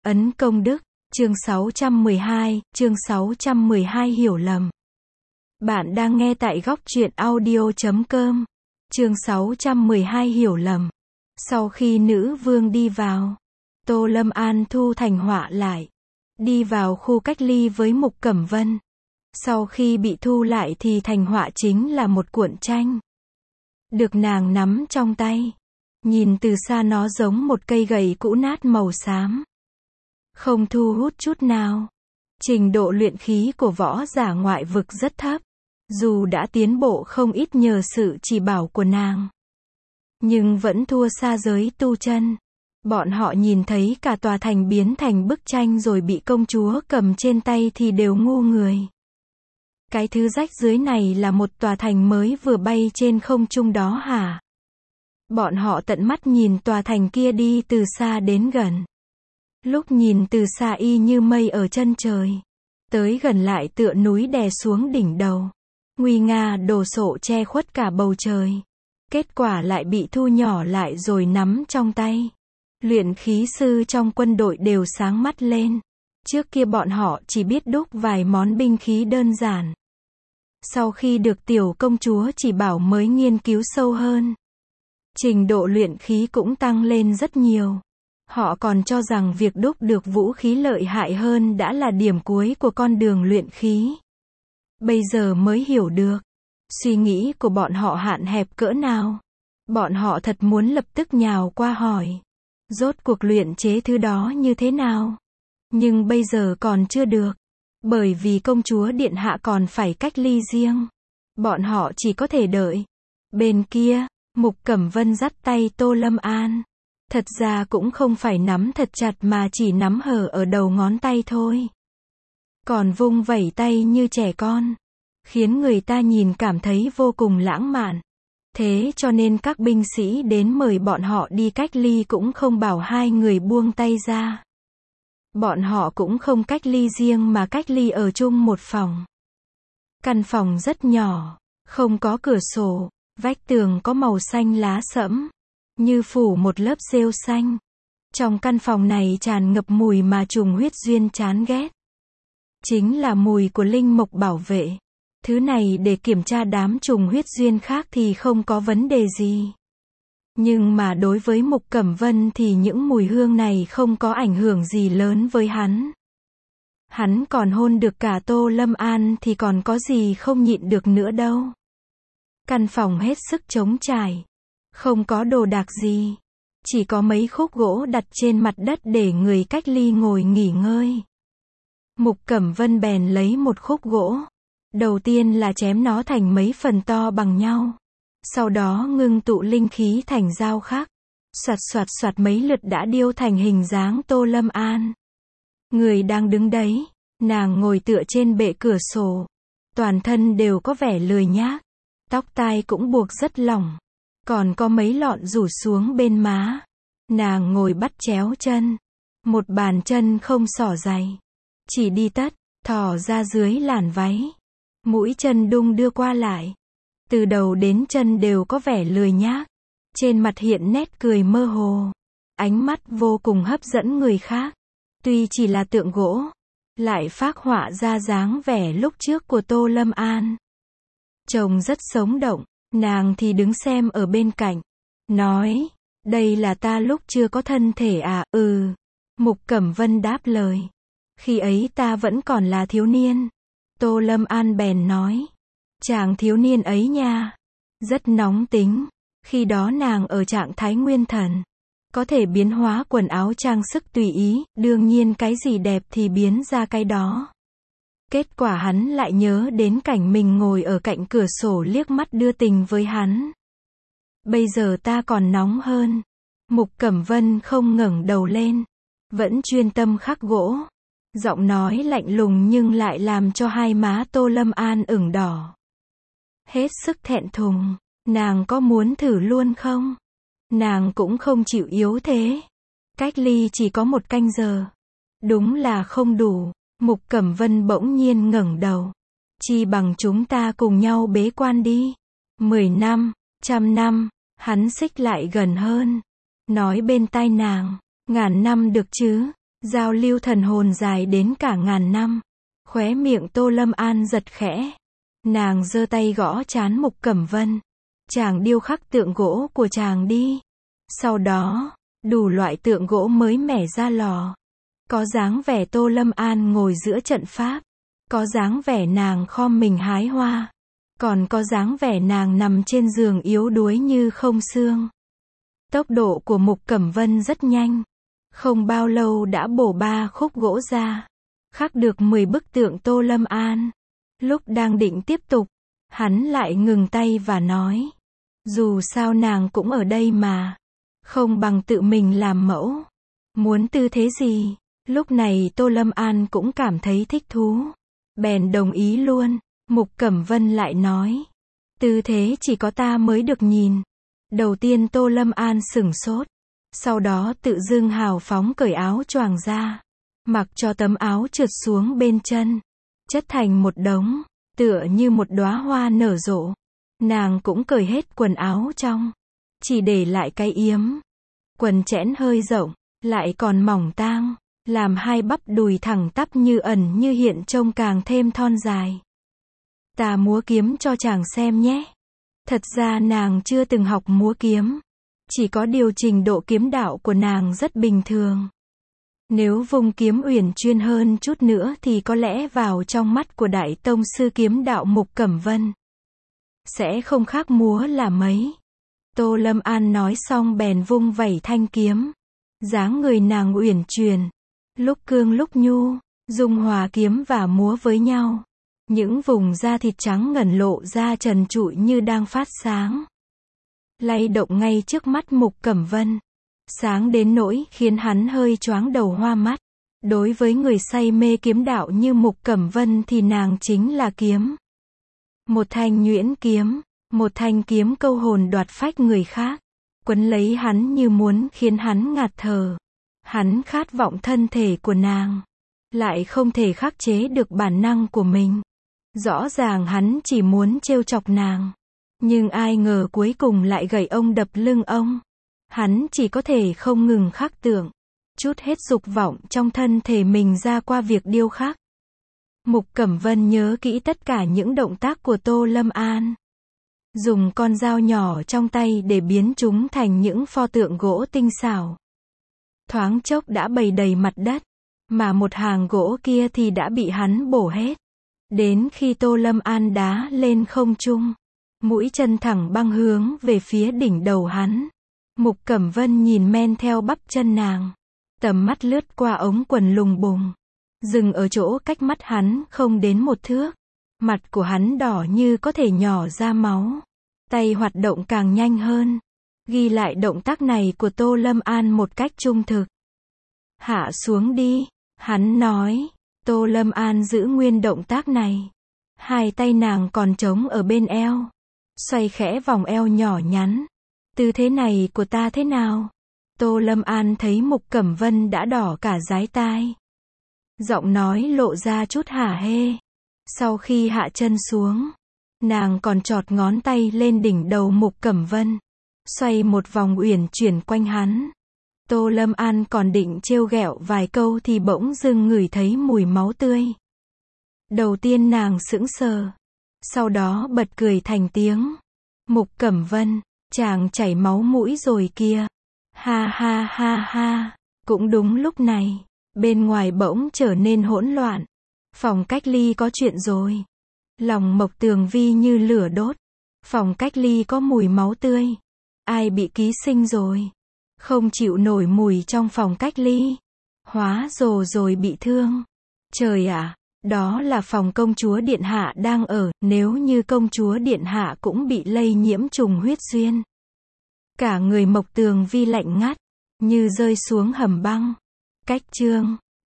Ấn công đức, chương 612 hiểu lầm. Bạn đang nghe tại góc truyện audio.com. Chương 612 hiểu lầm. Sau khi nữ vương đi vào, Tô Lâm An thu Thành Họa lại, đi vào khu cách ly với Mục Cẩm Vân. Sau khi bị thu lại thì Thành Họa chính là một cuộn tranh, được nàng nắm trong tay. Nhìn từ xa nó giống một cây gậy cũ nát màu xám, không thu hút chút nào. Trình độ luyện khí của võ giả ngoại vực rất thấp, dù đã tiến bộ không ít nhờ sự chỉ bảo của nàng, nhưng vẫn thua xa giới tu chân. Bọn họ nhìn thấy cả tòa thành biến thành bức tranh rồi bị công chúa cầm trên tay thì đều ngu người. Cái thứ rách dưới này là một tòa thành mới vừa bay trên không trung đó hả? Bọn họ tận mắt nhìn tòa thành kia đi từ xa đến gần. Lúc nhìn từ xa y như mây ở chân trời, tới gần lại tựa núi đè xuống đỉnh đầu, nguy nga đồ sộ che khuất cả bầu trời. Kết quả lại bị thu nhỏ lại rồi nắm trong tay. Luyện khí sư trong quân đội đều sáng mắt lên. Trước kia bọn họ chỉ biết đúc vài món binh khí đơn giản. Sau khi được tiểu công chúa chỉ bảo mới nghiên cứu sâu hơn, trình độ luyện khí cũng tăng lên rất nhiều. Họ còn cho rằng việc đúc được vũ khí lợi hại hơn đã là điểm cuối của con đường luyện khí. Bây giờ mới hiểu được, suy nghĩ của bọn họ hạn hẹp cỡ nào. Bọn họ thật muốn lập tức nhào qua hỏi, rốt cuộc luyện chế thứ đó như thế nào? Nhưng bây giờ còn chưa được, bởi vì công chúa điện hạ còn phải cách ly riêng. Bọn họ chỉ có thể đợi. Bên kia, Mục Cẩm Vân dắt tay Tô Lâm An. Thật ra cũng không phải nắm thật chặt mà chỉ nắm hở ở đầu ngón tay thôi. Còn vung vẩy tay như trẻ con, khiến người ta nhìn cảm thấy vô cùng lãng mạn. Thế cho nên các binh sĩ đến mời bọn họ đi cách ly cũng không bảo hai người buông tay ra. Bọn họ cũng không cách ly riêng mà cách ly ở chung một phòng. Căn phòng rất nhỏ, không có cửa sổ, vách tường có màu xanh lá sẫm, như phủ một lớp rêu xanh. Trong căn phòng này tràn ngập mùi mà trùng huyết duyên chán ghét. Chính là mùi của linh mộc bảo vệ. Thứ này để kiểm tra đám trùng huyết duyên khác thì không có vấn đề gì. Nhưng mà đối với Mục Cẩm Vân thì những mùi hương này không có ảnh hưởng gì lớn với hắn. Hắn còn hôn được cả Tô Lâm An thì còn có gì không nhịn được nữa đâu. Căn phòng hết sức trống trải, không có đồ đạc gì, chỉ có mấy khúc gỗ đặt trên mặt đất để người cách ly ngồi nghỉ ngơi. Mục Cẩm Vân bèn lấy một khúc gỗ. Đầu tiên là chém nó thành mấy phần to bằng nhau. Sau đó ngưng tụ linh khí thành dao khắc. Soạt soạt soạt mấy lượt đã điêu thành hình dáng Tô Lâm An. Người đang đứng đấy, nàng ngồi tựa trên bệ cửa sổ. Toàn thân đều có vẻ lười nhác. Tóc tai cũng buộc rất lỏng. Còn có mấy lọn rủ xuống bên má. Nàng ngồi bắt chéo chân. Một bàn chân không xỏ giày, chỉ đi tất, thò ra dưới làn váy. Mũi chân đung đưa qua lại. Từ đầu đến chân đều có vẻ lười nhác. Trên mặt hiện nét cười mơ hồ. Ánh mắt vô cùng hấp dẫn người khác. Tuy chỉ là tượng gỗ, lại phác họa ra dáng vẻ lúc trước của Tô Lâm An. Trông rất sống động. Nàng thì đứng xem ở bên cạnh, nói, đây là ta lúc chưa có thân thể à? Ừ. Mục Cẩm Vân đáp lời, khi ấy ta vẫn còn là thiếu niên. Tô Lâm An bèn nói, chàng thiếu niên ấy nha, rất nóng tính. Khi đó nàng ở trạng thái nguyên thần, có thể biến hóa quần áo trang sức tùy ý, đương nhiên cái gì đẹp thì biến ra cái đó. Kết quả hắn lại nhớ đến cảnh mình ngồi ở cạnh cửa sổ liếc mắt đưa tình với hắn. Bây giờ ta còn nóng hơn. Mục Cẩm Vân không ngẩng đầu lên, vẫn chuyên tâm khắc gỗ. Giọng nói lạnh lùng nhưng lại làm cho hai má Tô Lâm An ửng đỏ. Hết sức thẹn thùng. Nàng có muốn thử luôn không? Nàng cũng không chịu yếu thế. Cách ly chỉ có 1 canh giờ. Đúng là không đủ. Mục Cẩm Vân bỗng nhiên ngẩng đầu. Chi bằng chúng ta cùng nhau bế quan đi. 10 năm, 100 năm. Hắn xích lại gần hơn, nói bên tai nàng, 1000 năm được chứ? Giao lưu thần hồn dài đến cả ngàn năm. Khóe miệng Tô Lâm An giật khẽ. Nàng giơ tay gõ trán Mục Cẩm Vân. Chàng điêu khắc tượng gỗ của chàng đi. Sau đó, đủ loại tượng gỗ mới mẻ ra lò. Có dáng vẻ Tô Lâm An ngồi giữa trận pháp. Có dáng vẻ nàng khom mình hái hoa. Còn có dáng vẻ nàng nằm trên giường yếu đuối như không xương. Tốc độ của Mục Cẩm Vân rất nhanh. Không bao lâu đã bổ 3 khúc gỗ ra. Khắc được 10 bức tượng Tô Lâm An. Lúc đang định tiếp tục, hắn lại ngừng tay và nói. Dù sao nàng cũng ở đây mà. Không bằng tự mình làm mẫu. Muốn tư thế gì? Lúc này Tô Lâm An cũng cảm thấy thích thú. Bèn đồng ý luôn. Mục Cẩm Vân lại nói. Tư thế chỉ có ta mới được nhìn. Đầu tiên Tô Lâm An sửng sốt. Sau đó tự dưng hào phóng cởi áo choàng ra. Mặc cho tấm áo trượt xuống bên chân. Chất thành một đống. Tựa như một đóa hoa nở rộ. Nàng cũng cởi hết quần áo trong. Chỉ để lại cái yếm. Quần chẽn hơi rộng. Lại còn mỏng tang. Làm hai bắp đùi thẳng tắp như ẩn như hiện trông càng thêm thon dài. Ta múa kiếm cho chàng xem nhé. Thật ra nàng chưa từng học múa kiếm. Chỉ có điều trình độ kiếm đạo của nàng rất bình thường. Nếu vùng kiếm uyển chuyên hơn chút nữa thì có lẽ vào trong mắt của đại tông sư kiếm đạo Mục Cẩm Vân sẽ không khác múa là mấy. Tô Lâm An nói xong bèn vung vẩy thanh kiếm. Dáng người nàng uyển chuyển. Lúc cương lúc nhu, dung hòa kiếm và múa với nhau. Những vùng da thịt trắng ngần lộ ra trần trụi như đang phát sáng. Lay động ngay trước mắt Mục Cẩm Vân. Sáng đến nỗi khiến hắn hơi choáng đầu hoa mắt. Đối với người say mê kiếm đạo như Mục Cẩm Vân thì nàng chính là kiếm. Một thanh nhuyễn kiếm. Một thanh kiếm câu hồn đoạt phách người khác. Quấn lấy hắn như muốn khiến hắn ngạt thở. Hắn khát vọng thân thể của nàng. Lại không thể khắc chế được bản năng của mình. Rõ ràng hắn chỉ muốn trêu chọc nàng. Nhưng ai ngờ cuối cùng lại gẩy ông đập lưng ông. Hắn chỉ có thể không ngừng khắc tượng. Chút hết dục vọng trong thân thể mình ra qua việc điêu khắc. Mục Cẩm Vân nhớ kỹ tất cả những động tác của Tô Lâm An. Dùng con dao nhỏ trong tay để biến chúng thành những pho tượng gỗ tinh xảo. Thoáng chốc đã bày đầy mặt đất. Mà một hàng gỗ kia thì đã bị hắn bổ hết. Đến khi Tô Lâm An đá lên không trung. Mũi chân thẳng băng hướng về phía đỉnh đầu hắn. Mục Cẩm Vân nhìn men theo bắp chân nàng. Tầm mắt lướt qua ống quần lùng bùng. Dừng ở chỗ cách mắt hắn không đến 1 thước. Mặt của hắn đỏ như có thể nhỏ ra máu. Tay hoạt động càng nhanh hơn. Ghi lại động tác này của Tô Lâm An một cách trung thực. Hạ xuống đi, hắn nói. Tô Lâm An giữ nguyên động tác này. Hai tay nàng còn trống ở bên eo. Xoay khẽ vòng eo nhỏ nhắn. Tư thế này của ta thế nào? Tô Lâm An thấy Mục Cẩm Vân đã đỏ cả dái tai. Giọng nói lộ ra chút hả hê. Sau khi hạ chân xuống, nàng còn chọt ngón tay lên đỉnh đầu Mục Cẩm Vân. Xoay một vòng uyển chuyển quanh hắn. Tô Lâm An còn định trêu ghẹo vài câu thì bỗng dưng ngửi thấy mùi máu tươi. Đầu tiên nàng sững sờ. Sau đó bật cười thành tiếng. Mục Cẩm Vân, chàng chảy máu mũi rồi kìa. Ha ha ha ha. Cũng đúng lúc này, bên ngoài bỗng trở nên hỗn loạn. Phòng cách ly có chuyện rồi. Lòng Mộc Tường Vi như lửa đốt. Phòng cách ly có mùi máu tươi. Ai bị ký sinh rồi? Không chịu nổi mùi trong phòng cách ly. Hóa rồi bị thương. Trời ạ, đó là phòng công chúa điện hạ đang ở, nếu như công chúa điện hạ cũng bị lây nhiễm trùng huyết duyên. Cả người Mộc Tường Vi lạnh ngắt, như rơi xuống hầm băng. Cách chương